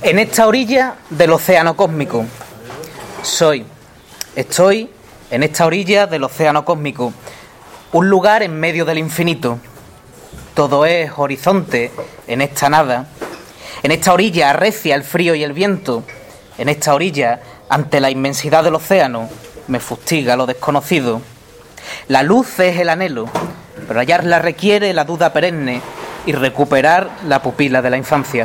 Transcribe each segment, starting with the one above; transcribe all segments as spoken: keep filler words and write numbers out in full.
En esta orilla del océano cósmico, soy, estoy en esta orilla del océano cósmico, un lugar en medio del infinito. Todo es horizonte en esta nada. En esta orilla arrecia el frío y el viento. En esta orilla, ante la inmensidad del océano, me fustiga lo desconocido. La luz es el anhelo, pero hallarla requiere la duda perenne y recuperar la pupila de la infancia.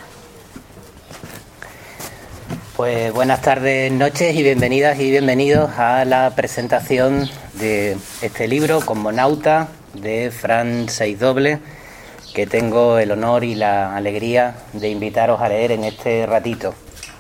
Pues buenas tardes, noches y bienvenidas y bienvenidos a la presentación de este libro, Cosmonauta, de Fran Seidoble, que tengo el honor y la alegría de invitaros a leer en este ratito.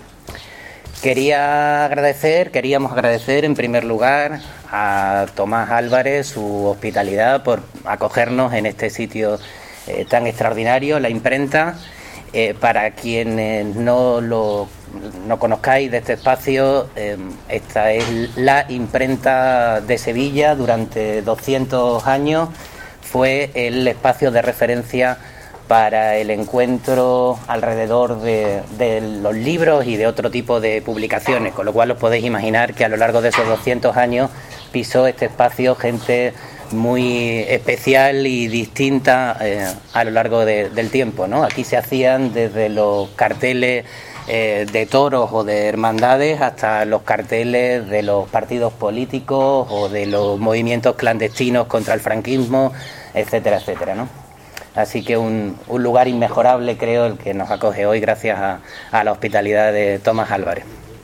Quería agradecer, queríamos agradecer en primer lugar a Tomás Álvarez su hospitalidad por acogernos en este sitio eh, tan extraordinario, la imprenta. Eh, para quienes no lo no conozcáis de este espacio, eh, esta es la imprenta de Sevilla. Durante doscientos años fue el espacio de referencia para el encuentro alrededor de, de los libros y de otro tipo de publicaciones, con lo cual os podéis imaginar que a lo largo de esos doscientos años pisó este espacio gente muy especial y distinta eh, a lo largo de, del tiempo, ¿no? Aquí se hacían desde los carteles eh, de toros o de hermandades hasta los carteles de los partidos políticos o de los movimientos clandestinos contra el franquismo, etcétera, etcétera, ¿no? Así que un, un lugar inmejorable, creo, el que nos acoge hoy, gracias a, a la hospitalidad de Tomás Álvarez.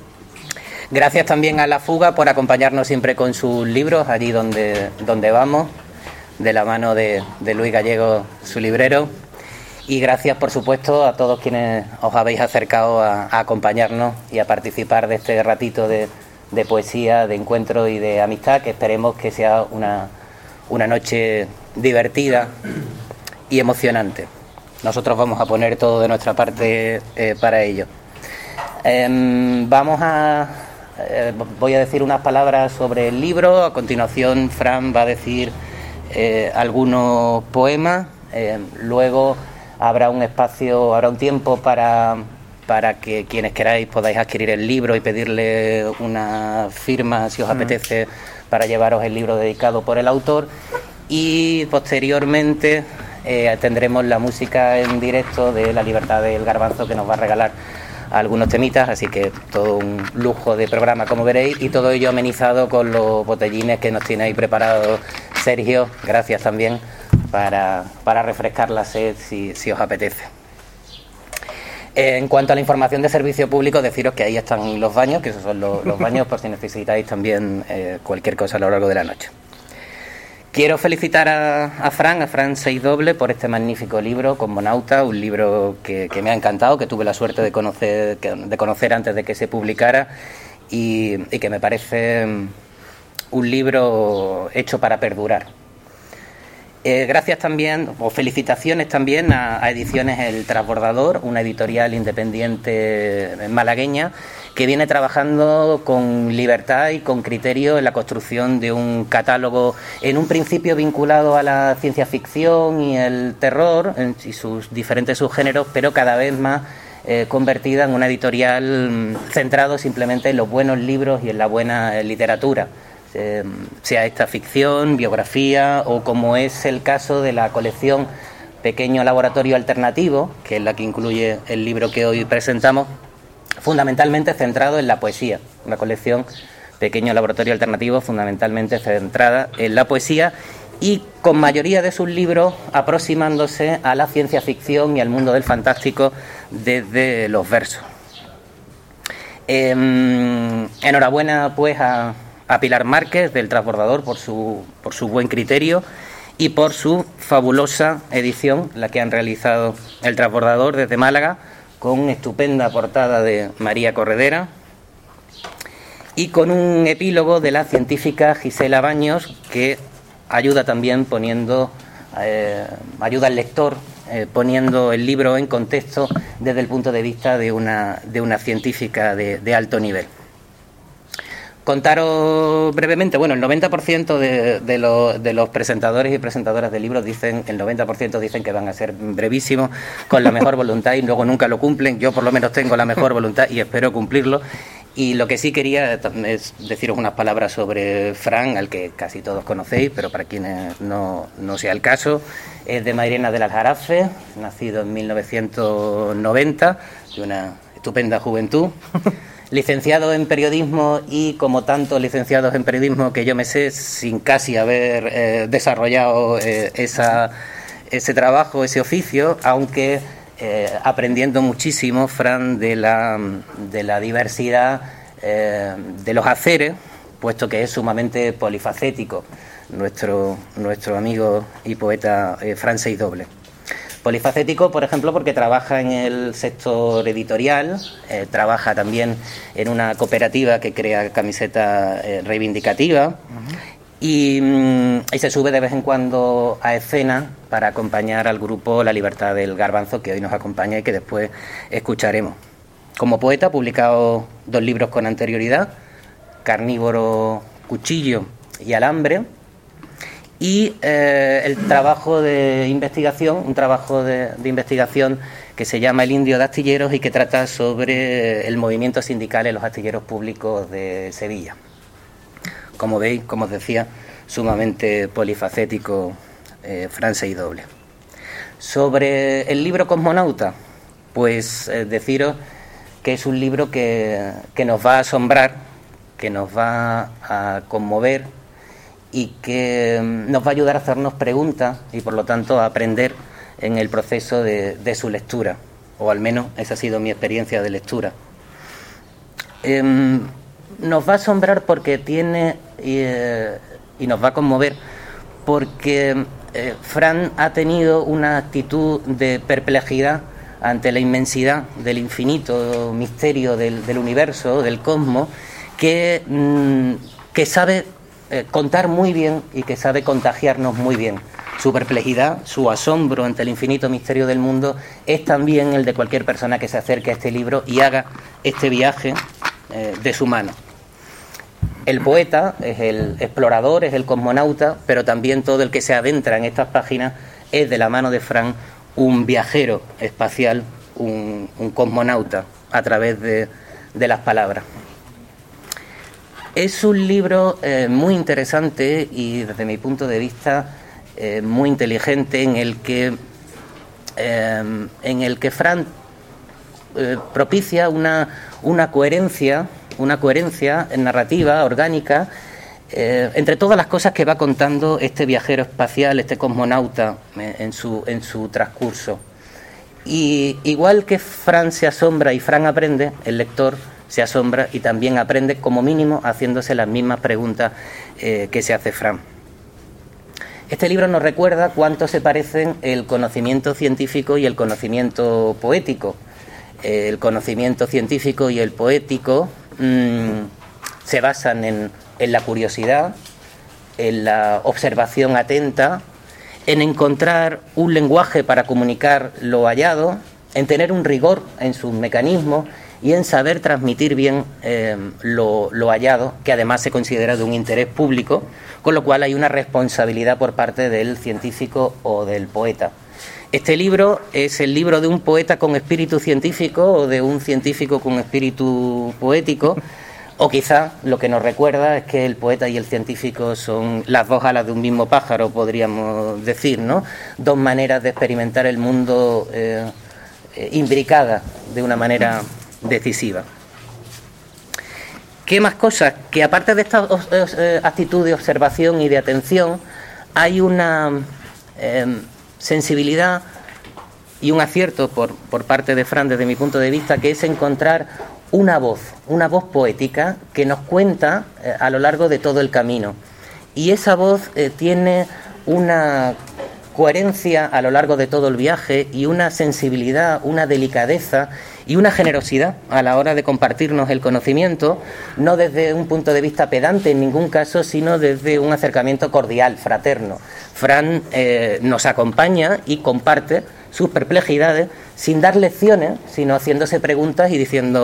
Gracias también a La Fuga por acompañarnos siempre con sus libros allí donde, donde vamos, de la mano de, de Luis Gallego, su librero. Y gracias, por supuesto, a todos quienes os habéis acercado a, a acompañarnos y a participar de este ratito de, de poesía, de encuentro y de amistad, que esperemos que sea una, una noche divertida y emocionante. Nosotros vamos a poner todo de nuestra parte eh, para ello. Eh, vamos a... Eh, voy a decir unas palabras sobre el libro. A continuación Fran va a decir eh, algunos poemas. Eh, luego habrá un espacio, habrá un tiempo para, para que quienes queráis podáis adquirir el libro y pedirle una firma, si os apetece, para llevaros el libro dedicado por el autor. Y posteriormente eh, tendremos la música en directo de La Libertad del Garbanzo, que nos va a regalar algunos temitas, así que todo un lujo de programa, como veréis, y todo ello amenizado con los botellines que nos tiene ahí preparados Sergio. Gracias también para, para refrescar la sed si, si os apetece. En cuanto a la información de servicio público, deciros que ahí están los baños, que esos son los, los baños por si necesitáis también eh, cualquier cosa a lo largo de la noche. Quiero felicitar a, a Fran, a Fran Seidoble, por este magnífico libro, Cosmonauta, un libro que, que me ha encantado, que tuve la suerte de conocer, de conocer antes de que se publicara y, y que me parece un libro hecho para perdurar. Eh, gracias también, o felicitaciones también a, a Ediciones El Transbordador, una editorial independiente malagueña que viene trabajando con libertad y con criterio en la construcción de un catálogo, en un principio vinculado a la ciencia ficción y el terror en, y sus diferentes subgéneros, pero cada vez más eh, convertida en una editorial centrado simplemente en los buenos libros y en la buena literatura. Eh, sea esta ficción, biografía o como es el caso de la colección Pequeño Laboratorio Alternativo, que es la que incluye el libro que hoy presentamos, fundamentalmente centrado en la poesía. Una colección Pequeño Laboratorio Alternativo fundamentalmente centrada en la poesía y con mayoría de sus libros aproximándose a la ciencia ficción y al mundo del fantástico desde los versos. Eh, enhorabuena pues a a Pilar Márquez del Transbordador por su, por su buen criterio y por su fabulosa edición, la que han realizado el Transbordador desde Málaga, con estupenda portada de María Corredera y con un epílogo de la científica Gisela Baños, que ayuda también poniendo, eh, ayuda al lector eh, poniendo el libro en contexto desde el punto de vista de una, de una científica de, de alto nivel. contaros brevemente, bueno, el noventa por ciento de, de, los, de los presentadores y presentadoras de libros dicen, el noventa por ciento dicen que van a ser brevísimos, con la mejor voluntad, y luego nunca lo cumplen. Yo por lo menos tengo la mejor voluntad y espero cumplirlo. Y lo que sí quería es deciros unas palabras sobre Fran, al que casi todos conocéis, pero para quienes no, no sea el caso. Es de Mairena del Aljarafe, nacido en mil novecientos noventa, de una estupenda juventud. Licenciado en periodismo y, como tantos licenciados en periodismo que yo me sé, sin casi haber eh, desarrollado eh, esa, ese trabajo, ese oficio, aunque eh, aprendiendo muchísimo, Fran, de la, de la diversidad eh, de los haceres, puesto que es sumamente polifacético nuestro, nuestro amigo y poeta eh, Fran Seisdoble. Polifacético, por ejemplo, porque trabaja en el sector editorial, eh, trabaja también en una cooperativa que crea camisetas eh, reivindicativas, uh-huh. y, mm, y se sube de vez en cuando a escena para acompañar al grupo La Libertad del Garbanzo, que hoy nos acompaña y que después escucharemos. Como poeta ha publicado dos libros con anterioridad, Carnívoro, Cuchillo y Alambre, y eh, el trabajo de investigación, un trabajo de, de investigación que se llama El Indio de Astilleros y que trata sobre el movimiento sindical en los astilleros públicos de Sevilla. Como veis, como os decía, sumamente polifacético eh, Fran Seisdoble. Sobre el libro Cosmonauta, pues eh, deciros que es un libro que, que nos va a asombrar, que nos va a conmover, y que nos va a ayudar a hacernos preguntas y, por lo tanto, a aprender en el proceso de, de su lectura, o al menos esa ha sido mi experiencia de lectura. Eh, nos va a asombrar porque tiene, eh, y nos va a conmover, porque eh, Fran ha tenido una actitud de perplejidad ante la inmensidad del infinito misterio del, del universo, del cosmos, que, mm, que sabe Eh, contar muy bien y que sabe contagiarnos muy bien. Su perplejidad, su asombro ante el infinito misterio del mundo es también el de cualquier persona que se acerque a este libro y haga este viaje eh, de su mano. El poeta es el explorador, es el cosmonauta, pero también todo el que se adentra en estas páginas es, de la mano de Fran, un viajero espacial, un, un cosmonauta a través de, de las palabras. Es un libro eh, muy interesante y, desde mi punto de vista, eh, muy inteligente, en el que eh, en el que Fran eh, propicia una, una coherencia, una coherencia narrativa, orgánica, eh, entre todas las cosas que va contando este viajero espacial, este cosmonauta, eh, en su en su transcurso. Y igual que Fran se asombra y Fran aprende, el lector se asombra y también aprende, como mínimo, haciéndose las mismas preguntas eh, que se hace Fran. Este libro nos recuerda cuánto se parecen el conocimiento científico y el conocimiento poético. Eh, el conocimiento científico y el poético mmm, se basan en, en la curiosidad, en la observación atenta, en encontrar un lenguaje para comunicar lo hallado, en tener un rigor en sus mecanismos y en saber transmitir bien eh, lo, lo hallado, que además se considera de un interés público, con lo cual hay una responsabilidad por parte del científico o del poeta. Este libro es el libro de un poeta con espíritu científico o de un científico con espíritu poético, o quizá lo que nos recuerda es que el poeta y el científico son las dos alas de un mismo pájaro, podríamos decir, ¿no? Dos maneras de experimentar el mundo eh, eh, imbricadas de una manera decisiva. ¿Qué más cosas? Que aparte de esta eh, actitud de observación y de atención, hay una eh, sensibilidad y un acierto por, por parte de Fran, desde mi punto de vista, que es encontrar una voz, una voz poética que nos cuenta eh, a lo largo de todo el camino. Y esa voz eh, tiene una coherencia a lo largo de todo el viaje y una sensibilidad, una delicadeza y una generosidad a la hora de compartirnos el conocimiento, no desde un punto de vista pedante en ningún caso, sino desde un acercamiento cordial, fraterno. Fran eh, nos acompaña y comparte sus perplejidades sin dar lecciones, sino haciéndose preguntas y diciendo: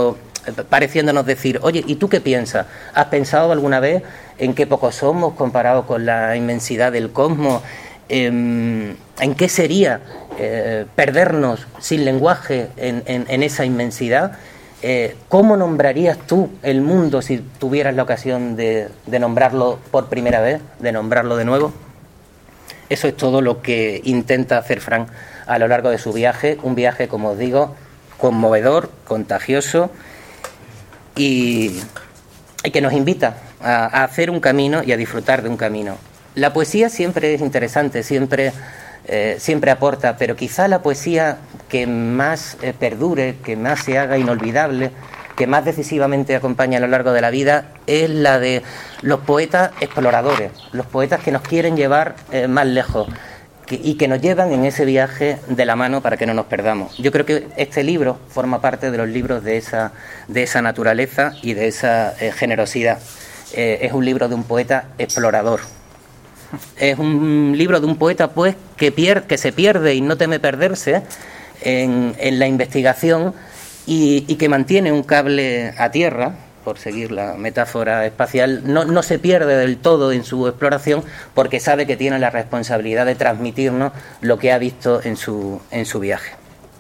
pareciéndonos decir, oye, ¿y tú qué piensas? ¿Has pensado alguna vez en qué pocos somos comparado con la inmensidad del cosmos? ¿En qué sería eh, perdernos sin lenguaje en, en, en esa inmensidad? Eh, ¿Cómo nombrarías tú el mundo si tuvieras la ocasión de, de nombrarlo por primera vez, de nombrarlo de nuevo? Eso es todo lo que intenta hacer Fran a lo largo de su viaje, un viaje, como os digo, conmovedor, contagioso y, y que nos invita a, a hacer un camino y a disfrutar de un camino. La poesía siempre es interesante, siempre, eh, siempre aporta, pero quizá la poesía que más eh, perdure, que más se haga inolvidable, que más decisivamente acompaña a lo largo de la vida, es la de los poetas exploradores, los poetas que nos quieren llevar eh, más lejos que, y que nos llevan en ese viaje de la mano para que no nos perdamos. Yo creo que este libro forma parte de los libros de esa, de esa naturaleza y de esa eh, generosidad. Eh, es un libro de un poeta explorador. Es un libro de un poeta, pues, que, pier que se pierde y no teme perderse en, en la investigación y, y que mantiene un cable a tierra, por seguir la metáfora espacial, no, no se pierde del todo en su exploración porque sabe que tiene la responsabilidad de transmitirnos lo que ha visto en su, en su viaje.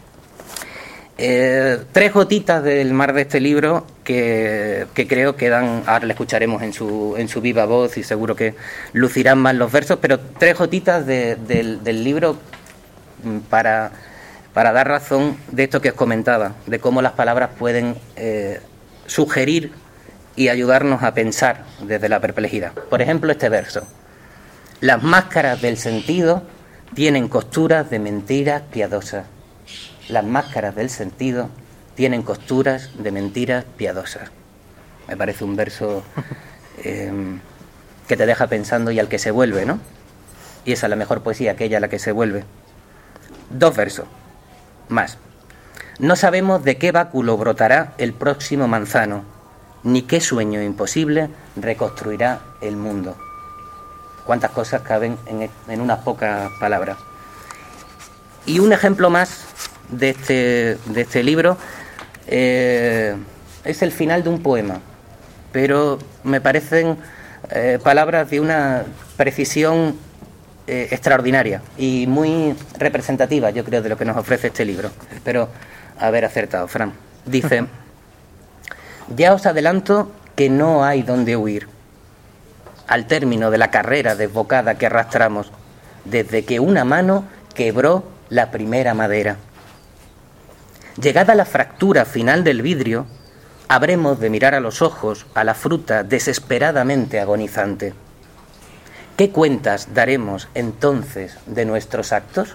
Eh, tres gotitas del mar de este libro que, que creo que dan, ahora le escucharemos en su, en su viva voz y seguro que lucirán más los versos, pero tres gotitas de, de, del libro para, para dar razón de esto que os comentaba, de cómo las palabras pueden eh, sugerir y ayudarnos a pensar desde la perplejidad. Por ejemplo, este verso: las máscaras del sentido tienen costuras de mentiras piadosas. Las máscaras del sentido tienen costuras de mentiras piadosas. Me parece un verso eh, que te deja pensando y al que se vuelve, ¿no? Y esa es la mejor poesía, aquella a la que se vuelve. Dos versos más. No sabemos de qué báculo brotará el próximo manzano, ni qué sueño imposible reconstruirá el mundo. Cuántas cosas caben en, en unas pocas palabras. Y un ejemplo más de este, de este libro eh, es el final de un poema, pero me parecen eh, palabras de una precisión eh, extraordinaria y muy representativa, yo creo, de lo que nos ofrece este libro. Espero haber acertado, Fran. Dice: ya os adelanto que no hay donde huir al término de la carrera desbocada que arrastramos desde que una mano quebró la primera madera. Llegada la fractura final del vidrio, habremos de mirar a los ojos a la fruta desesperadamente agonizante. ¿Qué cuentas daremos entonces de nuestros actos?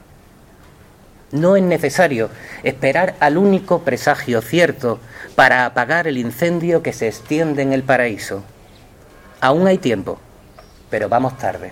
No es necesario esperar al único presagio cierto para apagar el incendio que se extiende en el paraíso. Aún hay tiempo, pero vamos tarde.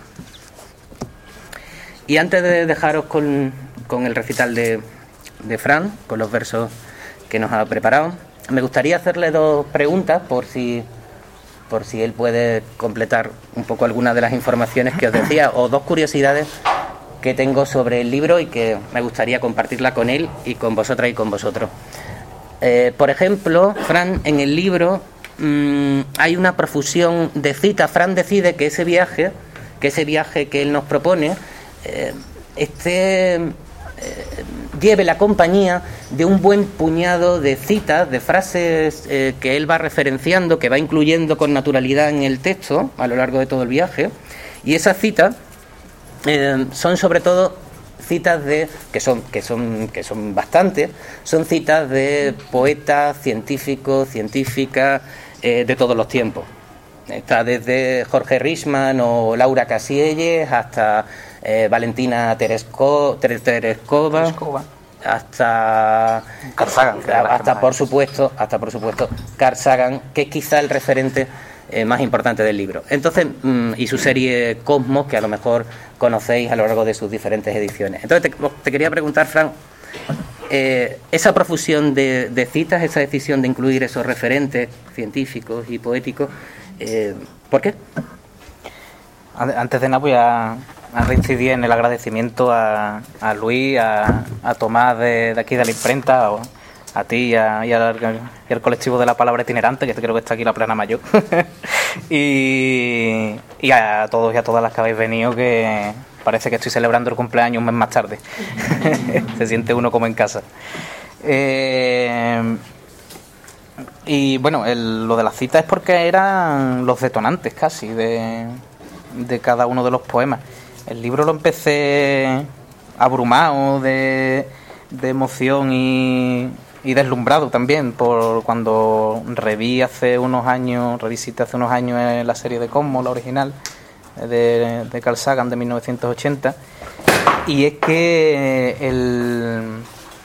Y antes de dejaros con, con el recital de, de Fran, con los versos que nos ha preparado, me gustaría hacerle dos preguntas por si, por si él puede completar un poco algunas de las informaciones que os decía, o dos curiosidades que tengo sobre el libro y que me gustaría compartirla con él y con vosotras y con vosotros. Eh, por ejemplo, Fran, en el libro mmm, hay una profusión de citas. Fran decide que ese viaje, que ese viaje que él nos propone, eh, esté, eh, lleve la compañía de un buen puñado de citas, de frases eh, que él va referenciando, que va incluyendo con naturalidad en el texto a lo largo de todo el viaje. Y esas citas eh, son sobre todo citas de que son que son que son bastantes, son citas de poetas, científicos, científicas eh, de todos los tiempos. Está desde Jorge Richman o Laura Casielles hasta eh, Valentina Tereskova, Tereskova, hasta Carl Sagan, hasta por supuesto, hasta por supuesto Carl Sagan, que es quizá el referente eh, más importante del libro. Entonces, mmm, y su serie Cosmos, que a lo mejor conocéis a lo largo de sus diferentes ediciones. Entonces, te, te quería preguntar, Fran, eh, esa profusión de, de citas, esa decisión de incluir esos referentes científicos y poéticos, eh, ¿por qué? Antes de nada voy a, a reincidir en el agradecimiento a, a Luis, a, a Tomás de, de aquí de la imprenta, a, a ti y, a, y, al, y al colectivo de la palabra itinerante, que creo que está aquí la plana mayor. y, y a todos y a todas las que habéis venido, que parece que estoy celebrando el cumpleaños un mes más tarde. Se siente uno como en casa. Eh, y bueno, el, lo de la cita es porque eran los detonantes casi de, de cada uno de los poemas. El libro lo empecé abrumado de, de emoción y, y deslumbrado también por cuando reví hace unos años, revisité hace unos años la serie de Cosmos, la original de, de Carl Sagan de mil novecientos ochenta. Y es que el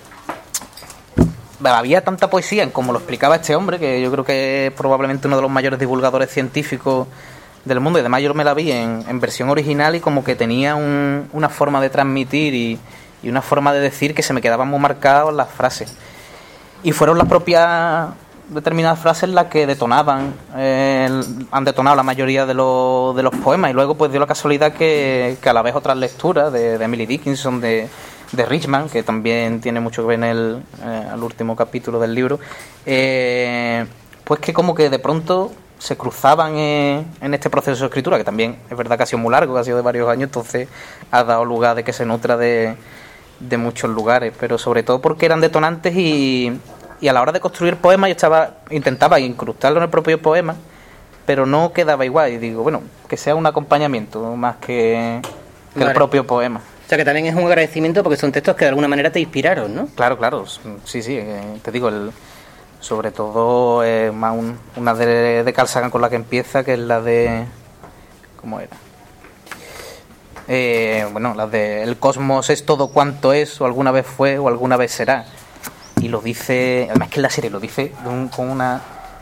había tanta poesía en como lo explicaba este hombre, que yo creo que es probablemente uno de los mayores divulgadores científicos del mundo, y además yo me la vi en, en versión original y como que tenía un, una forma de transmitir y, y una forma de decir que se me quedaban muy marcadas las frases, y fueron las propias determinadas frases las que detonaban eh, han detonado la mayoría de, los, de los poemas. Y luego pues dio la casualidad que, que a la vez otras lecturas de, de Emily Dickinson, de, de Richman, que también tiene mucho que ver en el, eh, el último capítulo del libro, eh, pues que como que de pronto se cruzaban en, en este proceso de escritura, que también es verdad que ha sido muy largo, que ha sido de varios años, entonces ha dado lugar de que se nutra de, de muchos lugares, pero sobre todo porque eran detonantes y, y a la hora de construir poemas yo estaba intentaba incrustarlo en el propio poema, pero no quedaba igual, y digo, bueno, que sea un acompañamiento más que, que vale. el propio poema. O sea que también es un agradecimiento porque son textos que de alguna manera te inspiraron, ¿no? Claro, claro, sí, sí, te digo, el sobre todo eh, más un, una de, de Carl Sagan con la que empieza, que es la de... ¿Cómo era? Eh, bueno, la de el cosmos es todo cuanto es, o alguna vez fue, o alguna vez será. Y lo dice, además que en la serie lo dice un, con una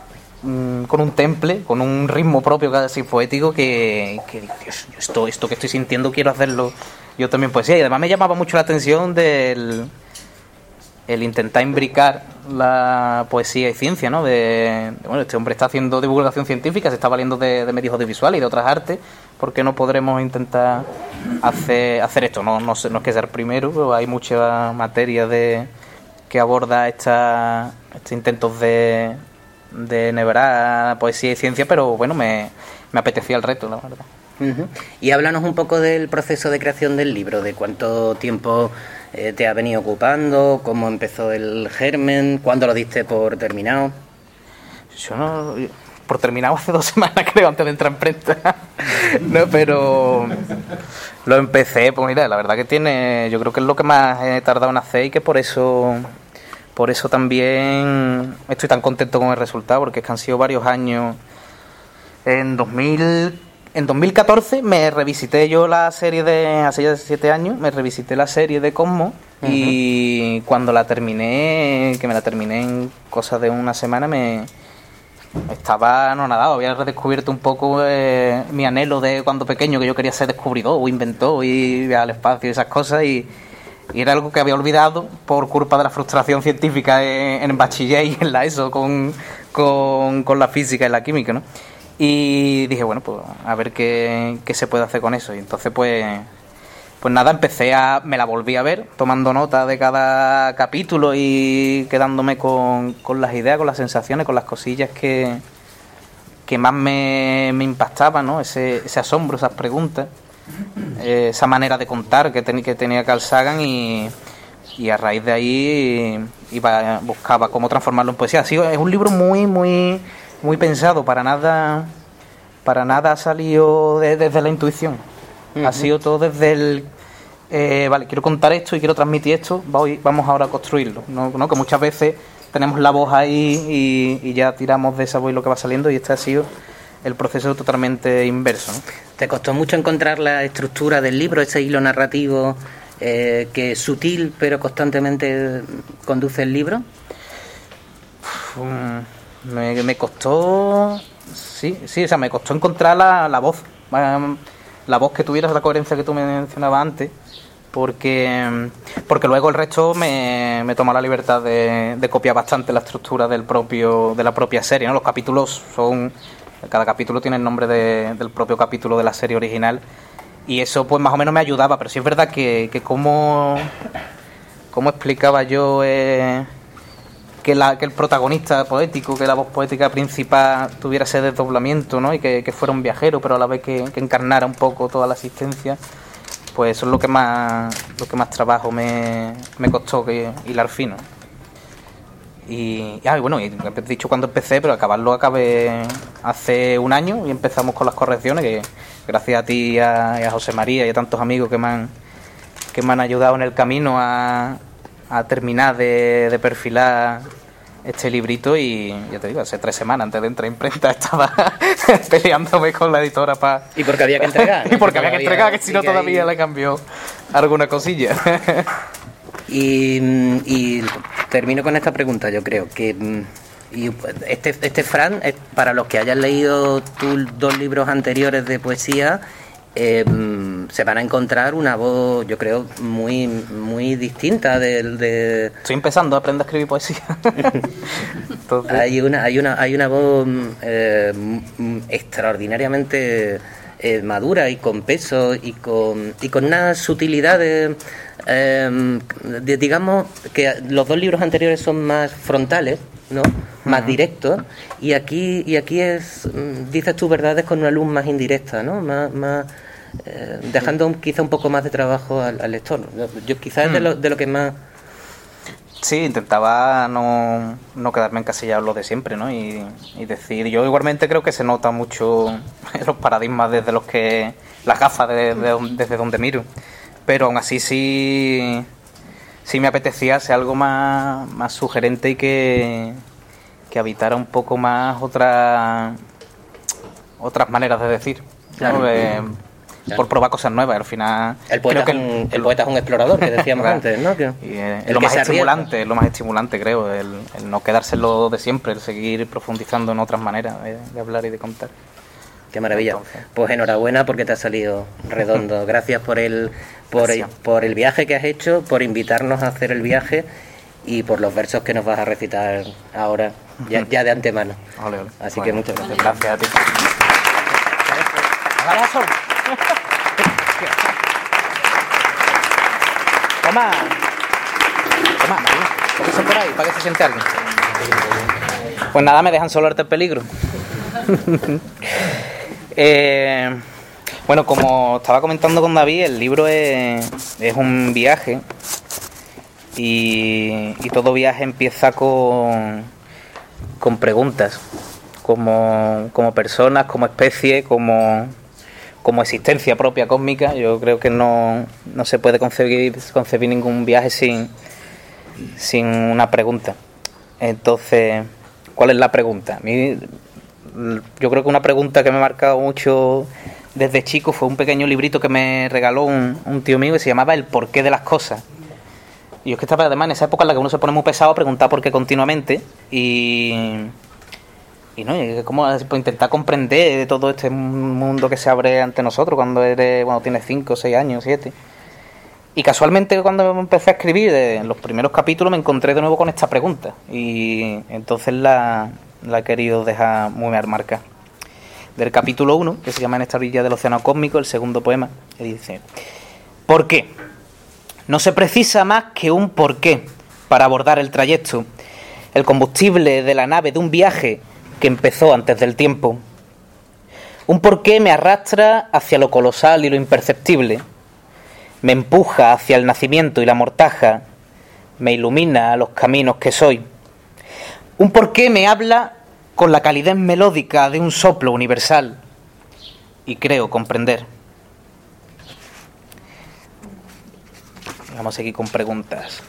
un, con un temple, con un ritmo propio casi poético, que, que Dios, esto, esto que estoy sintiendo quiero hacerlo yo también poesía. Y además me llamaba mucho la atención del... el intentar imbricar la poesía y ciencia, ¿no? De, de, bueno, este hombre está haciendo divulgación científica, se está valiendo de, de medios audiovisuales y de otras artes, ¿por qué no podremos intentar hacer, hacer esto? No, no, sé, no es que sea el primero, pero hay mucha materia de que aborda esta, estos intentos de, de enhebrar poesía y ciencia, pero bueno, me, me apetecía el reto, la verdad. Uh-huh. Y háblanos un poco del proceso de creación del libro, de cuánto tiempo eh, te ha venido ocupando, cómo empezó el germen, cuándo lo diste por terminado. Yo no... por terminado hace dos semanas, creo, antes de entrar en prensa. No, pero lo empecé, pues mira, la verdad que tiene, yo creo que es lo que más he tardado en hacer, y que por eso por eso también estoy tan contento con el resultado, porque es que han sido varios años. En dos mil En dos mil catorce me revisité yo la serie de... Hace ya siete años, me revisité la serie de Cosmos, uh-huh. Y cuando la terminé, que me la terminé en cosa de una semana, me estaba anonadado. Había redescubierto un poco eh, mi anhelo de cuando pequeño, que yo quería ser descubridor o inventor y viajar al espacio y esas cosas, y, y era algo que había olvidado por culpa de la frustración científica en, en bachiller y en la ESO con, con, con la física y la química, ¿no? Y dije, bueno, pues a ver qué, qué se puede hacer con eso. Y entonces, pues, pues nada, empecé a... Me la volví a ver, tomando nota de cada capítulo y quedándome con, con las ideas, con las sensaciones, con las cosillas que, que más me, me impactaban, ¿no? Ese, ese asombro, esas preguntas, eh, esa manera de contar que, ten, que tenía Carl Sagan, y, y a raíz de ahí iba, buscaba cómo transformarlo en poesía. Así, es un libro muy, muy... muy pensado, para nada para nada ha salido de, desde la intuición. Uh-huh. Ha sido todo desde el eh, vale, quiero contar esto y quiero transmitir esto, voy, vamos ahora a construirlo, ¿no? ¿No? Que muchas veces tenemos la voz ahí y, y ya tiramos de esa voz lo que va saliendo, y este ha sido el proceso totalmente inverso, ¿no? ¿Te costó mucho encontrar la estructura del libro, ese hilo narrativo eh, que es sutil pero constantemente conduce el libro? Um, Me, me costó, sí, sí, o sea, me costó encontrar la, la voz, la voz que tuviera la coherencia que tú me mencionabas antes, porque porque luego el resto me, me tomó la libertad de, de copiar bastante la estructura del propio de la propia serie, ¿no? Los capítulos son, cada capítulo tiene el nombre de, del propio capítulo de la serie original, y eso pues más o menos me ayudaba, pero sí es verdad que, que como, como explicaba yo... Eh, que, la, que el protagonista poético, que la voz poética principal tuviera ese desdoblamiento, ¿no? Y que, que fuera un viajero, pero a la vez que, que encarnara un poco toda la existencia. Pues eso es lo que más lo que más trabajo me, me costó que hilar fino. Y, ah, y bueno, y he dicho cuando empecé, pero acabarlo acabé hace un año y empezamos con las correcciones, que gracias a ti y a, y a José María y a tantos amigos que me han, que me han ayudado en el camino a, a terminar de, de perfilar este librito. Y ya te digo, hace tres semanas antes de entrar a imprenta estaba peleándome con la editora para... Y porque había que entregar, ¿no? Y porque había que entregar, que si no todavía ahí le cambió alguna cosilla. Y, y termino con esta pregunta, yo creo que y este, este Fran, para los que hayan leído tus dos libros anteriores de poesía, eh, se van a encontrar una voz, yo creo, muy muy distinta del de... Estoy empezando a aprender a escribir poesía. Entonces... hay una hay una hay una voz eh, extraordinariamente eh, madura y con peso y con y con unas sutilidades. Eh, de, digamos que los dos libros anteriores son más frontales, ¿no? Más uh-huh. directos, y aquí y aquí es dices tus verdades con una luz más indirecta, ¿no? Más, más eh, dejando un, quizá un poco más de trabajo al, al lector. Yo quizás uh-huh. es de lo, de lo que más... Sí, intentaba no, no quedarme encasillado en lo de siempre, ¿no? Y, y decir, yo igualmente creo que se nota mucho los paradigmas desde los que las gafas de, de, desde donde miro. Pero aún así sí, sí me apetecía hacer algo más, más sugerente y que, que habitara un poco más otra, otras maneras de decir, claro. ¿no? Eh, claro. Por probar cosas nuevas. Al final el poeta, creo es, que un, el poeta es un explorador, que decíamos claro. antes, ¿no? Que, y es, es lo más estimulante, es lo más estimulante, creo, el, el no quedarse en lo de siempre, el seguir profundizando en otras maneras de, de hablar y de contar. Qué maravilla. Entonces, pues enhorabuena porque te ha salido redondo. Gracias por el por el, por el viaje que has hecho, por invitarnos a hacer el viaje y por los versos que nos vas a recitar ahora, ya, ya de antemano. Ole, ole. Así bueno, que muchas gracias. Gracias a ti. Toma. Toma, María. Póngase por ahí para que se siente alguien. Pues nada, me dejan solo arte en peligro. Eh, bueno, como estaba comentando con David, el libro es, es un viaje y, y todo viaje empieza con, con preguntas, como, como personas, como especie, como, como existencia propia cósmica. Yo creo que no, no se puede concebir, concebir ningún viaje sin, sin una pregunta. Entonces, ¿cuál es la pregunta? A mí, yo creo que una pregunta que me ha marcado mucho desde chico fue un pequeño librito que me regaló un, un tío mío que se llamaba El porqué de las cosas. Y es que estaba además en esa época en la que uno se pone muy pesado a preguntar por qué continuamente y, y no, y como pues, intentar comprender todo este mundo que se abre ante nosotros cuando eres, cuando tienes cinco, seis años, siete. Y casualmente cuando empecé a escribir en los primeros capítulos me encontré de nuevo con esta pregunta y entonces la la he querido dejar muy marca. Del capítulo uno, que se llama En esta orilla del océano cósmico, el segundo poema, que dice: ¿por qué? No se precisa más que un porqué para abordar el trayecto, el combustible de la nave de un viaje que empezó antes del tiempo. Un porqué me arrastra hacia lo colosal y lo imperceptible, me empuja hacia el nacimiento y la mortaja, me ilumina a los caminos que soy. Un porqué me habla con la calidez melódica de un soplo universal y creo comprender. Vamos a seguir con preguntas.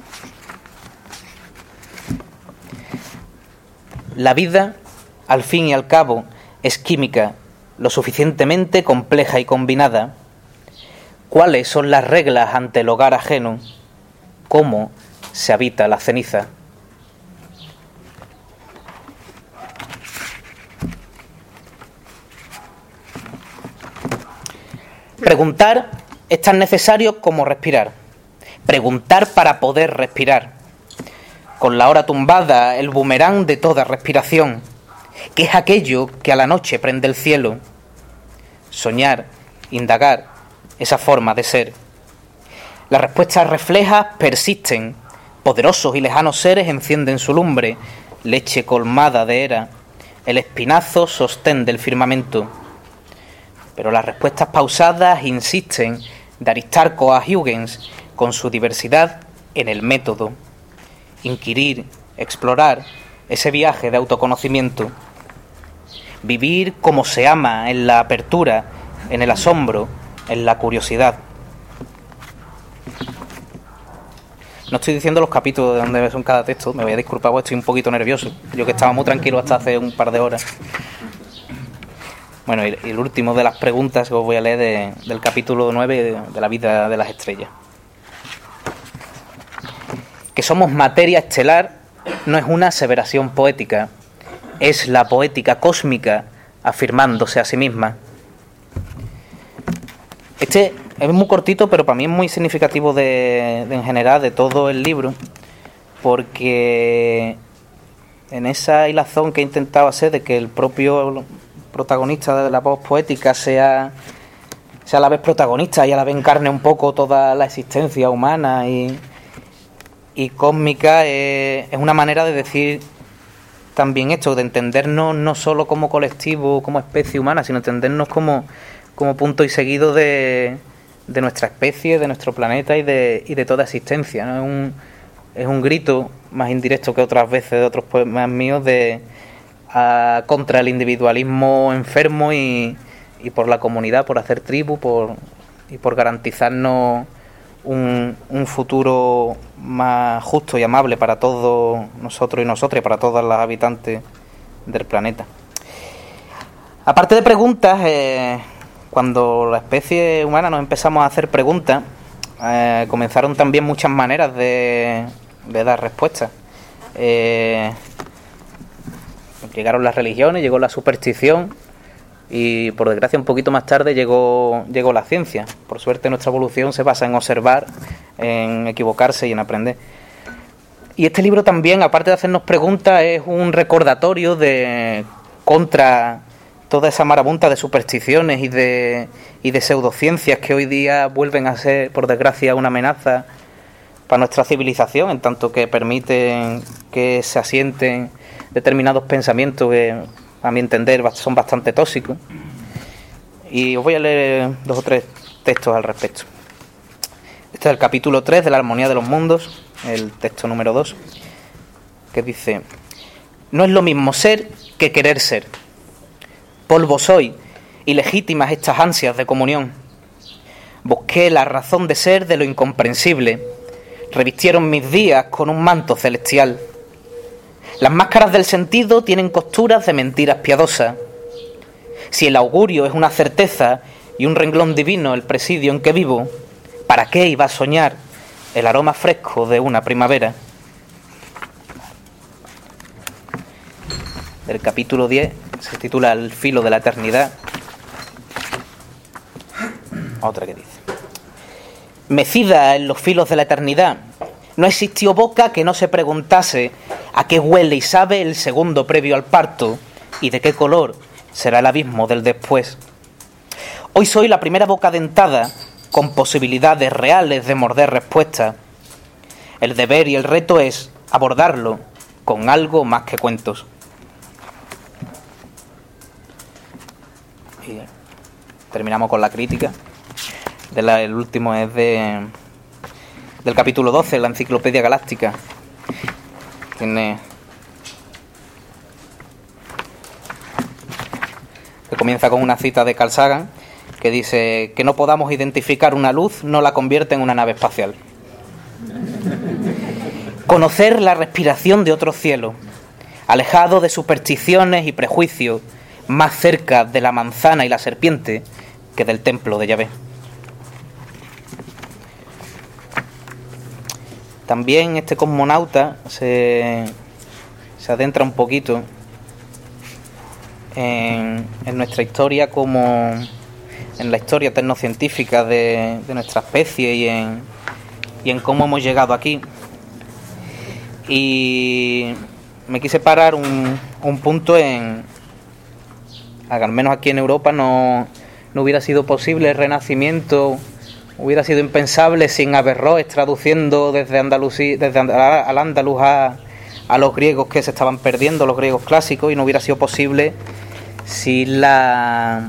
La vida, al fin y al cabo, es química, lo suficientemente compleja y combinada. ¿Cuáles son las reglas ante el hogar ajeno? ¿Cómo se habita la ceniza? Preguntar es tan necesario como respirar. Preguntar para poder respirar. Con la hora tumbada, el boomerang de toda respiración, que es aquello que a la noche prende el cielo. Soñar, indagar, esa forma de ser. Las respuestas reflejas persisten, Poderosos y lejanos seres encienden su lumbre, leche colmada de era, el espinazo sostén del firmamento. Pero las respuestas pausadas insisten de Aristarco a Huygens con su diversidad en el método. Inquirir, explorar, ese viaje de autoconocimiento. Vivir como se ama, en la apertura, en el asombro, en la curiosidad. No estoy diciendo los capítulos de donde son cada texto, me voy a disculpar porque estoy un poquito nervioso. Yo que estaba muy tranquilo hasta hace un par de horas. Bueno, y el último de las preguntas que os voy a leer de, del capítulo nueve de la vida de las estrellas. Que somos materia estelar no es una aseveración poética, es la poética cósmica afirmándose a sí misma. Este es muy cortito, pero para mí es muy significativo de, de en general de todo el libro, porque en esa hilazón que he intentado hacer de que el propio protagonista de la voz poética sea, sea a la vez protagonista y a la vez encarne un poco toda la existencia humana y, y cósmica, eh, es una manera de decir también esto, de entendernos no solo como colectivo, como especie humana, sino entendernos como, como punto y seguido de, de nuestra especie, de nuestro planeta y de, y de toda existencia, ¿no? Es un, es un grito más indirecto que otras veces de otros poemas míos de a, contra el individualismo enfermo y, y por la comunidad, por hacer tribu, por y por garantizarnos un, un futuro más justo y amable para todos nosotros y nosotras, y para todas las habitantes del planeta. Aparte de preguntas, eh, cuando la especie humana nos empezamos a hacer preguntas, eh, comenzaron también muchas maneras de, de dar respuestas. Eh, llegaron las religiones, llegó la superstición y, por desgracia, un poquito más tarde llegó, llegó la ciencia. Por suerte, nuestra evolución se basa en observar, en equivocarse y en aprender. Y este libro también, aparte de hacernos preguntas, es un recordatorio de contra toda esa marabunta de supersticiones y de, y de pseudociencias que hoy día vuelven a ser, por desgracia, una amenaza para nuestra civilización, en tanto que permiten que se asienten determinados pensamientos que, a mi entender, son bastante tóxicos. Y os voy a leer dos o tres textos al respecto. Este es el capítulo tres de la Armonía de los Mundos, el texto número dos, que dice: no es lo mismo ser que querer ser. Polvo soy, y legítimas estas ansias de comunión. Busqué la razón de ser de lo incomprensible. Revistieron mis días con un manto celestial. Las máscaras del sentido tienen costuras de mentiras piadosas. Si el augurio es una certeza y un renglón divino el presidio en que vivo, ¿para qué iba a soñar el aroma fresco de una primavera? Del capítulo diez se titula El filo de la eternidad. Otra que dice: mecida en los filos de la eternidad, no existió boca que no se preguntase a qué huele y sabe el segundo previo al parto y de qué color será el abismo del después. Hoy soy la primera boca dentada con posibilidades reales de morder respuestas. El deber y el reto es abordarlo con algo más que cuentos. Y terminamos con la crítica. De la, el último es de del capítulo doce, la Enciclopedia Galáctica. Tiene, que comienza con una cita de Carl Sagan que dice: que no podamos identificar una luz no la convierte en una nave espacial. Conocer la respiración de otro cielo, alejado de supersticiones y prejuicios, más cerca de la manzana y la serpiente que del templo de Yahvé. También este cosmonauta se, se adentra un poquito en, en nuestra historia, como en la historia tecnocientífica de, de nuestra especie y en, y en cómo hemos llegado aquí. Y me quise parar un, un punto en, al menos aquí en Europa no, no hubiera sido posible el renacimiento hubiera sido impensable sin Averroes traduciendo desde Andalusí, desde al andaluz a, a los griegos que se estaban perdiendo, los griegos clásicos, y no hubiera sido posible sin la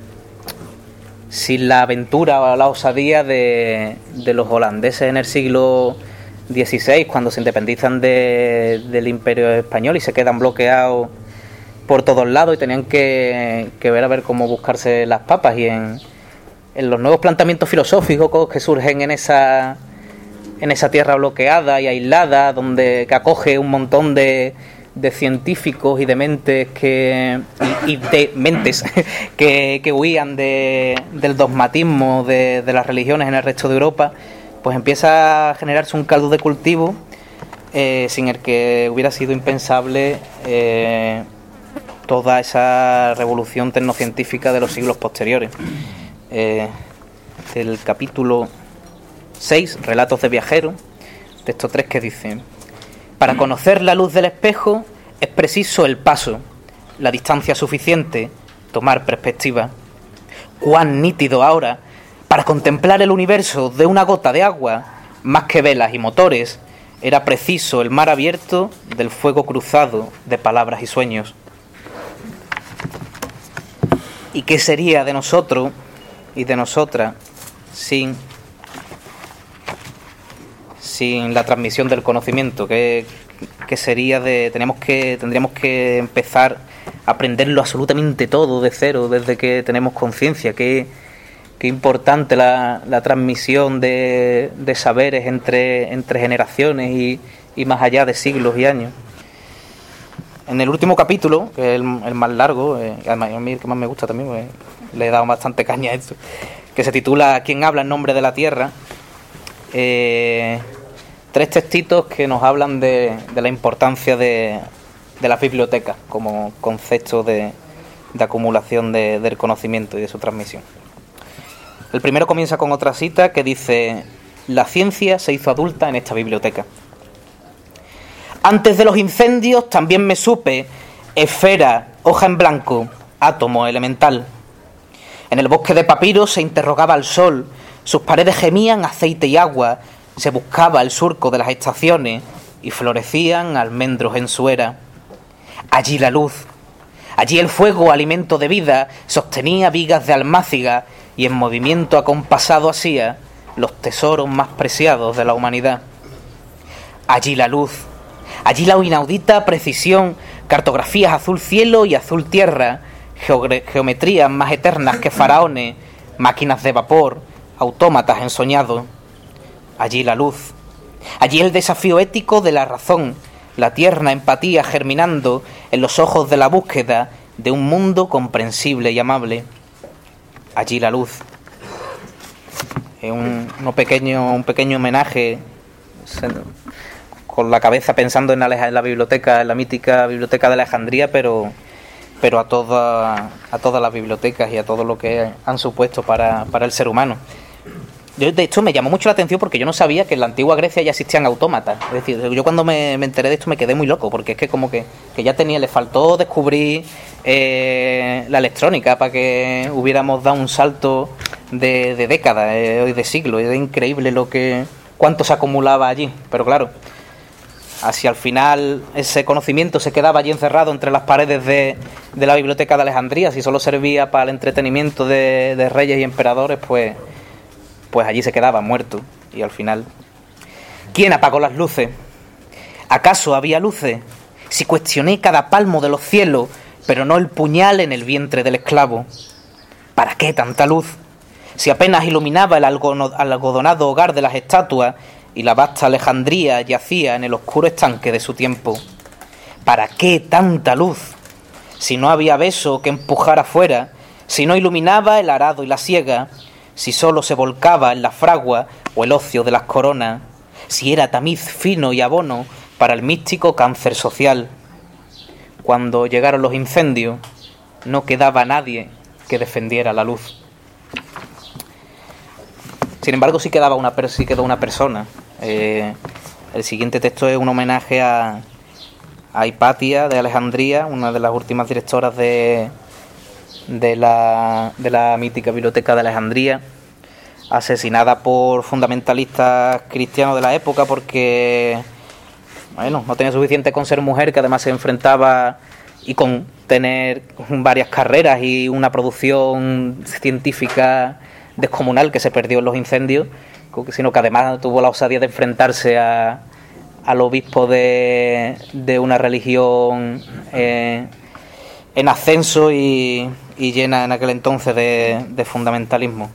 sin la aventura o la osadía de, de los holandeses en el siglo dieciséis, cuando se independizan de, del Imperio Español y se quedan bloqueados por todos lados y tenían que, que ver a ver cómo buscarse las papas, y en, en los nuevos planteamientos filosóficos que surgen en esa en esa tierra bloqueada y aislada, donde que acoge un montón de de científicos y de mentes que y, y de mentes que, que huían de, del dogmatismo de, de las religiones en el resto de Europa, pues empieza a generarse un caldo de cultivo eh, sin el que hubiera sido impensable eh, toda esa revolución tecnocientífica de los siglos posteriores. Eh, del capítulo seis, Relatos de viajeros, texto tres, que dice: para conocer la luz del espejo es preciso el paso, la distancia suficiente, tomar perspectiva. Cuán nítido ahora, para contemplar el universo de una gota de agua, más que velas y motores, era preciso el mar abierto del fuego cruzado de palabras y sueños. ¿Y qué sería de nosotros y de nosotras sin... sin la transmisión del conocimiento? Que, que sería de tenemos que tendríamos que empezar a aprenderlo absolutamente todo de cero desde que tenemos conciencia. Qué qué importante la, la transmisión de, de saberes entre entre generaciones y, y más allá de siglos y años. En el último capítulo, que es el, el más largo, eh, además a mí el que más me gusta también, pues, le he dado bastante caña a esto, que se titula ¿Quién habla en nombre de la tierra? Eh, tres textitos que nos hablan de, de la importancia de, de las bibliotecas como concepto de, de acumulación de, del conocimiento y de su transmisión. El primero comienza con otra cita que dice: la ciencia se hizo adulta en esta biblioteca. Antes de los incendios también me supe esfera, hoja en blanco, átomo elemental. En el bosque de papiro se interrogaba al sol, sus paredes gemían aceite y agua, se buscaba el surco de las estaciones y florecían almendros en su era. Allí la luz, allí el fuego, alimento de vida, sostenía vigas de almáciga y en movimiento acompasado hacía los tesoros más preciados de la humanidad. Allí la luz, allí la inaudita precisión, cartografías azul cielo y azul tierra, geogre- geometrías más eternas que faraones, máquinas de vapor, autómatas ensoñados. Allí la luz, allí el desafío ético de la razón, la tierna empatía germinando en los ojos de la búsqueda de un mundo comprensible y amable. Allí la luz. Es un, uno pequeño, un pequeño homenaje, con la cabeza pensando en la, en la biblioteca, en la mítica biblioteca de Alejandría, pero pero a toda, a todas las bibliotecas y a todo lo que han supuesto para, para el ser humano. Yo, de hecho, me llamó mucho la atención porque yo no sabía que en la antigua Grecia ya existían autómatas. Es decir, yo cuando me, me enteré de esto me quedé muy loco, porque es que como que, que ya tenía, le faltó descubrir eh, la electrónica para que hubiéramos dado un salto de, de décadas eh, y de siglos. Es increíble lo que cuánto se acumulaba allí. Pero claro, así al final ese conocimiento se quedaba allí encerrado entre las paredes de, de la biblioteca de Alejandría. Si solo servía para el entretenimiento de, de reyes y emperadores, pues... pues allí se quedaba muerto. Y al final, ¿quién apagó las luces? ¿Acaso había luces? Si cuestioné cada palmo de los cielos, pero no el puñal en el vientre del esclavo. ¿Para qué tanta luz? Si apenas iluminaba el algodonado hogar de las estatuas y la vasta Alejandría yacía en el oscuro estanque de su tiempo. ¿Para qué tanta luz? Si no había beso que empujara fuera, si no iluminaba el arado y la siega, si solo se volcaba en la fragua o el ocio de las coronas, si era tamiz fino y abono para el místico cáncer social. Cuando llegaron los incendios, no quedaba nadie que defendiera la luz. Sin embargo, sí quedaba una, sí quedó una persona. Eh, el siguiente texto es un homenaje a, a Hipatia de Alejandría, una de las últimas directoras de... de la, de la mítica biblioteca de Alejandría, asesinada por fundamentalistas cristianos de la época porque, bueno, no tenía suficiente con ser mujer, que además se enfrentaba y con tener varias carreras y una producción científica descomunal que se perdió en los incendios, sino que además tuvo la osadía de enfrentarse a, al obispo de, de una religión eh, en ascenso y, y llena en aquel entonces de, de fundamentalismo.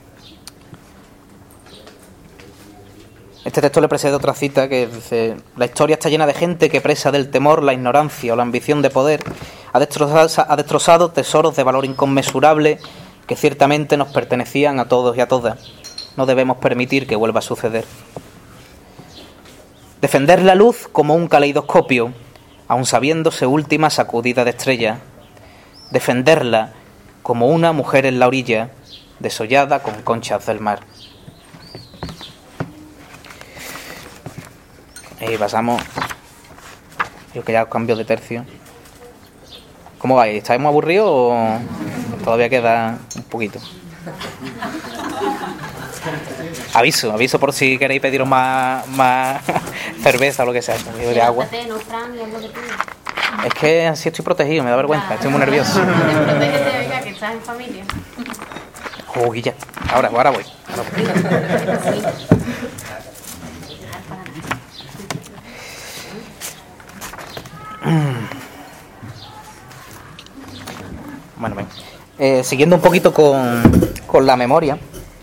Este texto le precede otra cita que dice: la historia está llena de gente que, presa del temor, la ignorancia o la ambición de poder, ha destrozado, ha destrozado tesoros de valor inconmensurable que ciertamente nos pertenecían a todos y a todas. No debemos permitir que vuelva a suceder. Defender la luz como un caleidoscopio, aun sabiéndose última sacudida de estrellas. Defenderla como una mujer en la orilla, desollada con conchas del mar. Y pasamos. Yo que ya os cambio de tercio. ¿Cómo vais? ¿Estáis muy aburridos o todavía queda un poquito? Aviso, aviso por si queréis pediros más, más cerveza o lo que sea, de agua. Es que así estoy protegido, me da vergüenza, estoy muy nervioso. Protégete, oiga, que estás en familia. Oh, ya. Ahora, ahora voy. Ahora voy. Bueno, bien. Eh, siguiendo un poquito con, con la memoria.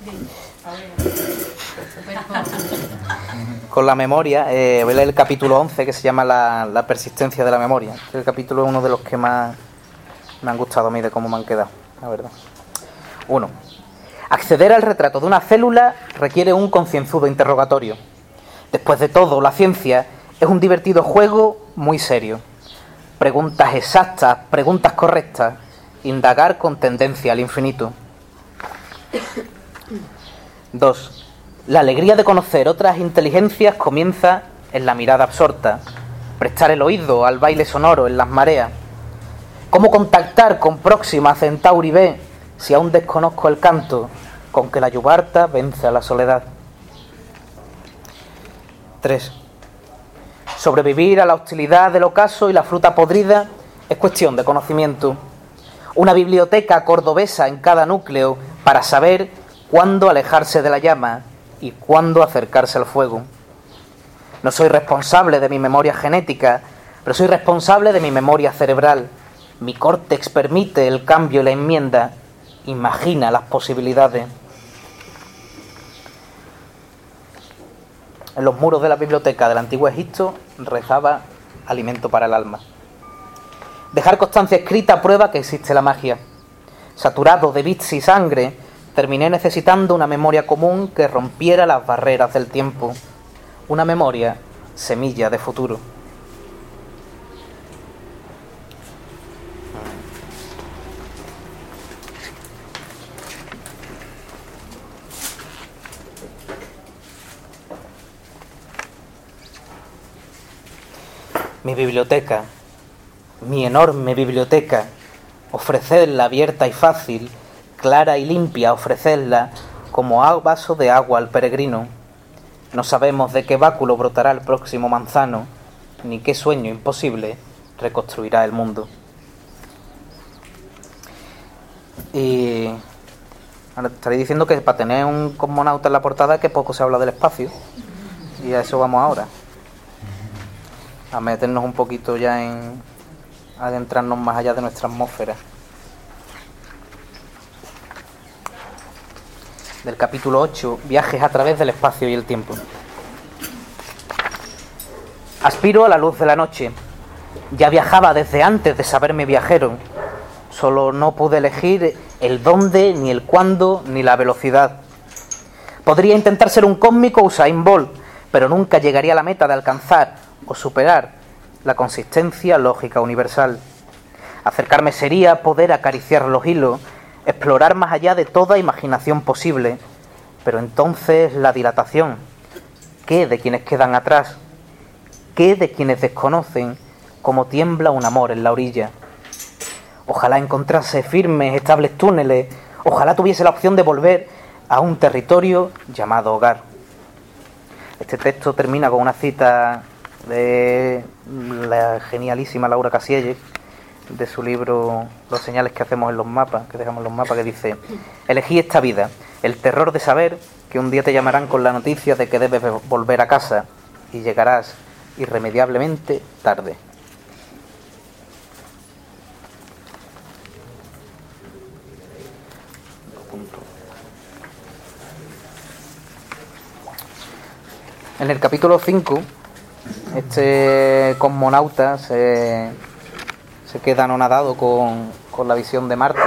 Con la memoria, eh, voy a leer el capítulo once, que se llama la, la persistencia de la memoria. El capítulo es uno de los que más me han gustado a mí, de cómo me han quedado, la verdad. Uno. Acceder al retrato de una célula requiere un concienzudo interrogatorio. Después de todo, la ciencia es un divertido juego muy serio. Preguntas exactas, preguntas correctas, indagar con tendencia al infinito. Dos. La alegría de conocer otras inteligencias comienza en la mirada absorta, prestar el oído al baile sonoro en las mareas. ¿Cómo contactar con Próxima Centauri B si aún desconozco el canto con que la yubarta vence a la soledad? Tres. Sobrevivir a la hostilidad del ocaso y la fruta podrida es cuestión de conocimiento. Una biblioteca cordobesa en cada núcleo para saber cuándo alejarse de la llama y cuándo acercarse al fuego. No soy responsable de mi memoria genética, pero soy responsable de mi memoria cerebral. Mi córtex permite el cambio y la enmienda, imagina las posibilidades. En los muros de la biblioteca del antiguo Egipto rezaba alimento para el alma. Dejar constancia escrita prueba que existe la magia. Saturado de bits y sangre, terminé necesitando una memoria común que rompiera las barreras del tiempo. Una memoria semilla de futuro. Mi biblioteca, mi enorme biblioteca, ofrecerla abierta y fácil, clara y limpia, ofrecerla como a vaso de agua al peregrino. No sabemos de qué báculo brotará el próximo manzano, ni qué sueño imposible reconstruirá el mundo. Y ahora estaréis diciendo que para tener un cosmonauta en la portada que poco se habla del espacio, y a eso vamos ahora. A meternos un poquito ya en adentrarnos más allá de nuestra atmósfera. Del capítulo ocho, viajes a través del espacio y el tiempo. Aspiro a la luz de la noche. Ya viajaba desde antes de saberme viajero. Solo no pude elegir el dónde, ni el cuándo, ni la velocidad. Podría intentar ser un cósmico Usain Bolt, pero nunca llegaría a la meta de alcanzar o superar la consistencia lógica universal. Acercarme sería poder acariciar los hilos, explorar más allá de toda imaginación posible. Pero entonces la dilatación. ¿Qué de quienes quedan atrás? ¿Qué de quienes desconocen cómo tiembla un amor en la orilla? Ojalá encontrase firmes, estables túneles. Ojalá tuviese la opción de volver a un territorio llamado hogar. Este texto termina con una cita de la genialísima Laura Casielle, de su libro Los señales que hacemos en los mapas, que dejamos en los mapas, que dice: elegí esta vida, el terror de saber que un día te llamarán con la noticia de que debes volver a casa y llegarás irremediablemente tarde. En el capítulo cinco, este cosmonauta se, se queda anonadado con, con la visión de Marte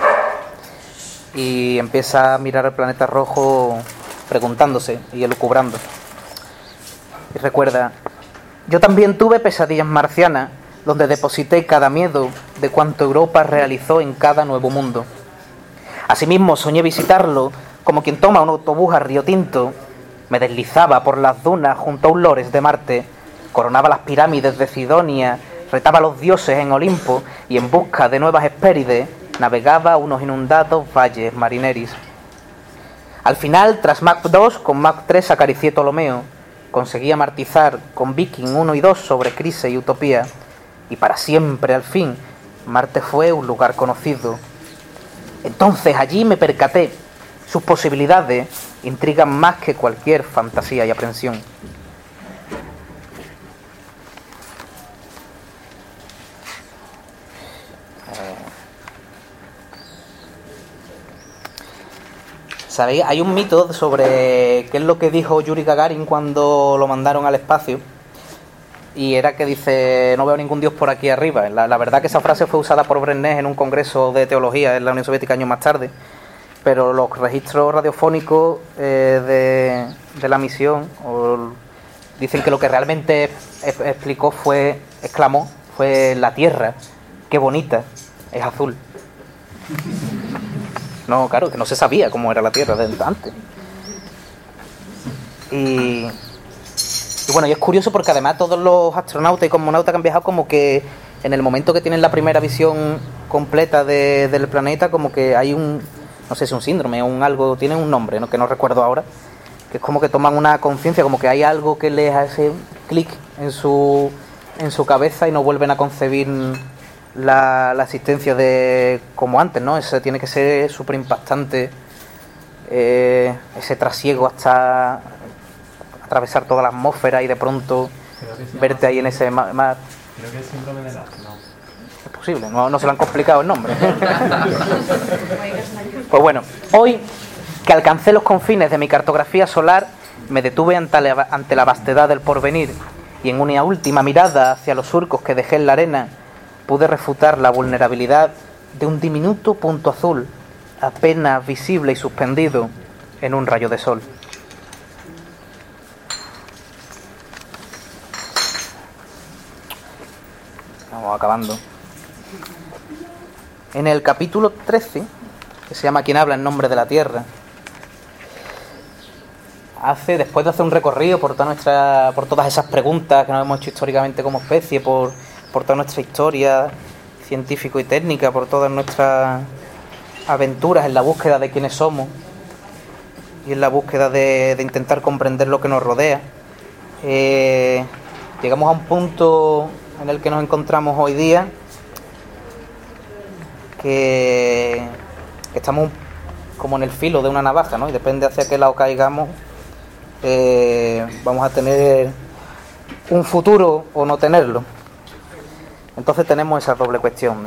y empieza a mirar el planeta rojo preguntándose y elucubrando. Y recuerda: yo también tuve pesadillas marcianas donde deposité cada miedo de cuanto Europa realizó en cada nuevo mundo. Asimismo soñé visitarlo como quien toma un autobús a Río Tinto. Me deslizaba por las dunas junto a un lores de Marte, coronaba las pirámides de Sidonia, retaba a los dioses en Olimpo y en busca de nuevas Hespérides navegaba unos inundados valles marineris. Al final, tras Mach dos, con Mach tres acaricié Ptolomeo, conseguí amartizar con Viking uno y dos sobre Crisis y Utopía, y para siempre, al fin, Marte fue un lugar conocido. Entonces allí me percaté, sus posibilidades intrigan más que cualquier fantasía y aprensión. ¿Sabéis? Hay un mito sobre qué es lo que dijo Yuri Gagarin cuando lo mandaron al espacio. Y era que dice: no veo ningún dios por aquí arriba. La, la verdad que esa frase fue usada por Brezhnev en un congreso de teología en la Unión Soviética años más tarde. Pero los registros radiofónicos eh, de, de la misión o, dicen que lo que realmente es, explicó fue, exclamó, fue: la Tierra, qué bonita, es azul. No, claro, que no se sabía cómo era la Tierra desde antes. Y, y bueno, y es curioso porque además todos los astronautas y cosmonautas que han viajado, como que en el momento que tienen la primera visión completa de, del planeta, como que hay un, no sé si un síndrome o un algo, tiene un nombre, ¿no? Que no recuerdo ahora, que es como que toman una conciencia, como que hay algo que les hace clic en su, en su cabeza y no vuelven a concebir la, la existencia de como antes, ¿no? Eso tiene que ser súper impactante, eh, ese trasiego hasta atravesar toda la atmósfera y de pronto verte ahí en ese mar. mar. Creo que es síndrome de Last, no. Es posible, no, no se lo han complicado el nombre. Pues bueno, hoy que alcancé los confines de mi cartografía solar, me detuve ante la, ante la vastedad del porvenir y en una última mirada hacia los surcos que dejé en la arena, pude refutar la vulnerabilidad de un diminuto punto azul, apenas visible y suspendido en un rayo de sol. Vamos acabando. En el capítulo trece, que se llama Quien habla en nombre de la Tierra, hace, después de hacer un recorrido por toda nuestra, por todas esas preguntas que nos hemos hecho históricamente como especie, por, por toda nuestra historia científico y técnica, por todas nuestras aventuras en la búsqueda de quiénes somos y en la búsqueda de, de intentar comprender lo que nos rodea, eh, llegamos a un punto en el que nos encontramos hoy día, que, que estamos como en el filo de una navaja, ¿no? Y depende hacia qué lado caigamos, eh, vamos a tener un futuro o no tenerlo. Entonces tenemos esa doble cuestión.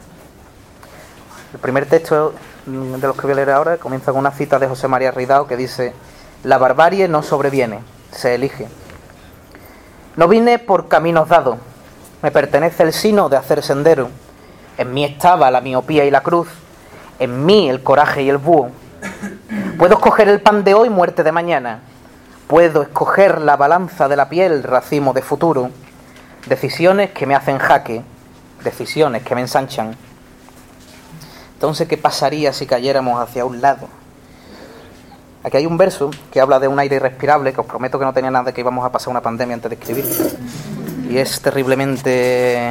El primer texto de los que voy a leer ahora comienza con una cita de José María Ridao que dice: la barbarie no sobreviene, se elige. No vine por caminos dados, me pertenece el sino de hacer sendero. En mí estaba la miopía y la cruz, en mí el coraje y el búho. Puedo escoger el pan de hoy, muerte de mañana. Puedo escoger la balanza de la piel, racimo de futuro. Decisiones que me hacen jaque, decisiones que me ensanchan. Entonces, ¿qué pasaría si cayéramos hacia un lado? Aquí hay un verso que habla de un aire irrespirable, que os prometo que no tenía nada de que íbamos a pasar una pandemia antes de escribir. Y es terriblemente...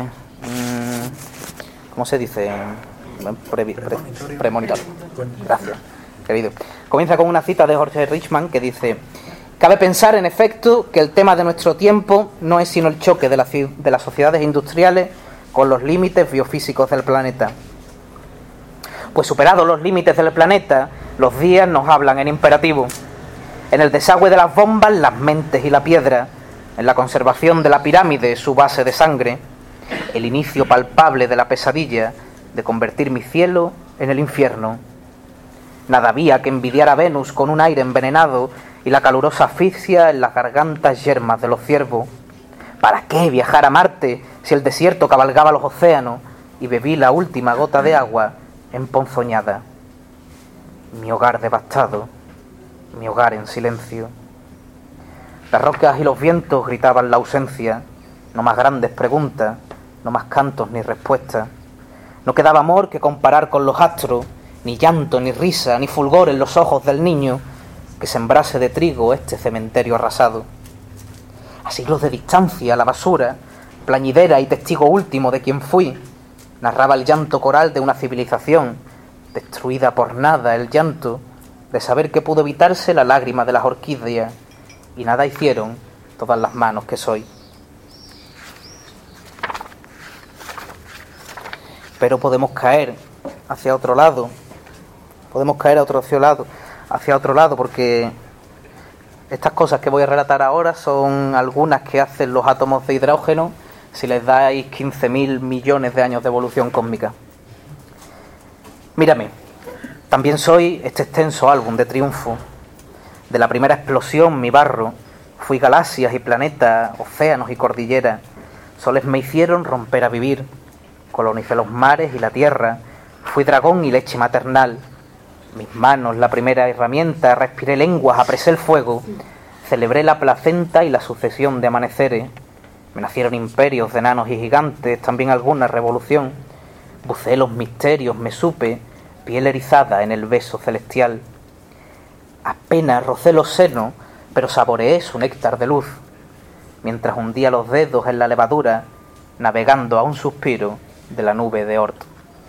Mmm, ¿cómo se dice? Pre, pre, premonitorio. Gracias. querido. Comienza con una cita de Jorge Richman que dice: cabe pensar, en efecto, que el tema de nuestro tiempo no es sino el choque de, la, de las sociedades industriales con los límites biofísicos del planeta. Pues superados los límites del planeta, los días nos hablan en imperativo. En el desagüe de las bombas, las mentes y la piedra. En la conservación de la pirámide, su base de sangre. El inicio palpable de la pesadilla de convertir mi cielo en el infierno. Nada había que envidiar a Venus con un aire envenenado y la calurosa asfixia en las gargantas yermas de los ciervos. ¿Para qué viajar a Marte si el desierto cabalgaba los océanos y bebí la última gota de agua emponzoñada? Mi hogar devastado, mi hogar en silencio. Las rocas y los vientos gritaban la ausencia, no más grandes preguntas, no más cantos ni respuestas. No quedaba amor que comparar con los astros, ni llanto, ni risa, ni fulgor en los ojos del niño que sembrase de trigo este cementerio arrasado. A siglos de distancia, la basura, plañidera y testigo último de quien fui, narraba el llanto coral de una civilización destruida por nada, el llanto de saber que pudo evitarse la lágrima de las orquídeas, y nada hicieron todas las manos que soy. Pero podemos caer hacia otro lado, podemos caer a otro hacia lado, hacia otro lado, porque estas cosas que voy a relatar ahora son algunas que hacen los átomos de hidrógeno si les dais quince mil millones de años de evolución cósmica. Mírame, también soy este extenso álbum de triunfo. De la primera explosión, mi barro, fui galaxias y planetas, océanos y cordilleras. Soles me hicieron romper a vivir. Colonicé los mares y la tierra. Fui dragón y leche maternal. Mis manos, la primera herramienta, respiré lenguas, apresé el fuego. Celebré la placenta y la sucesión de amaneceres. Me nacieron imperios de enanos y gigantes, también alguna revolución. Buceé los misterios, me supe, piel erizada en el beso celestial. Apenas rocé los senos, pero saboreé su néctar de luz, mientras hundía los dedos en la levadura, navegando a un suspiro de la nube de Oort.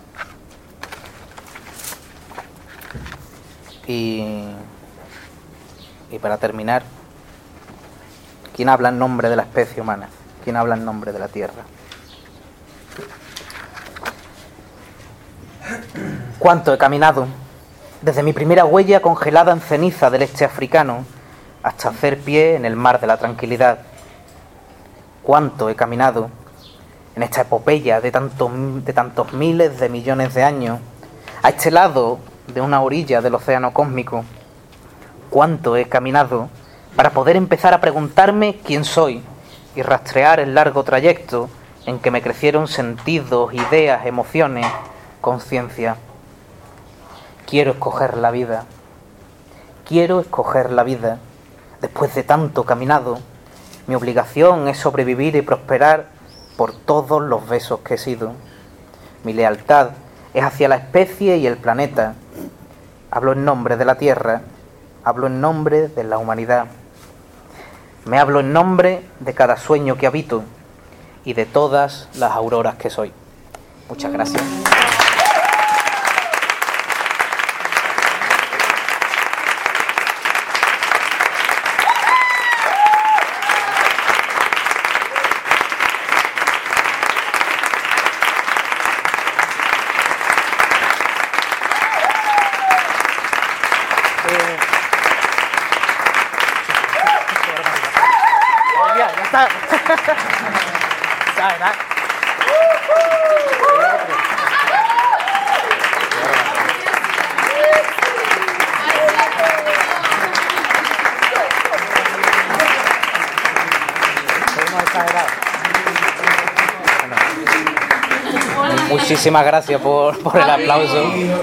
Y, y para terminar, ¿quién habla en nombre de la especie humana? ¿Quién habla en nombre de la Tierra? ¿Cuánto he caminado? Desde mi primera huella congelada en ceniza del este africano hasta hacer pie en el mar de la tranquilidad. ¿Cuánto he caminado en esta epopeya de tantos, de tantos miles de millones de años a este lado de una orilla del océano cósmico? ¿Cuánto he caminado para poder empezar a preguntarme quién soy y rastrear el largo trayecto en que me crecieron sentidos, ideas, emociones, conciencia? Quiero escoger la vida. Quiero escoger la vida. Después de tanto caminado, mi obligación es sobrevivir y prosperar por todos los besos que he sido. Mi lealtad es hacia la especie y el planeta. Hablo en nombre de la Tierra, hablo en nombre de la humanidad. Me hablo en nombre de cada sueño que habito y de todas las auroras que soy. Muchas gracias. Muchísimas gracias por, por el aplauso.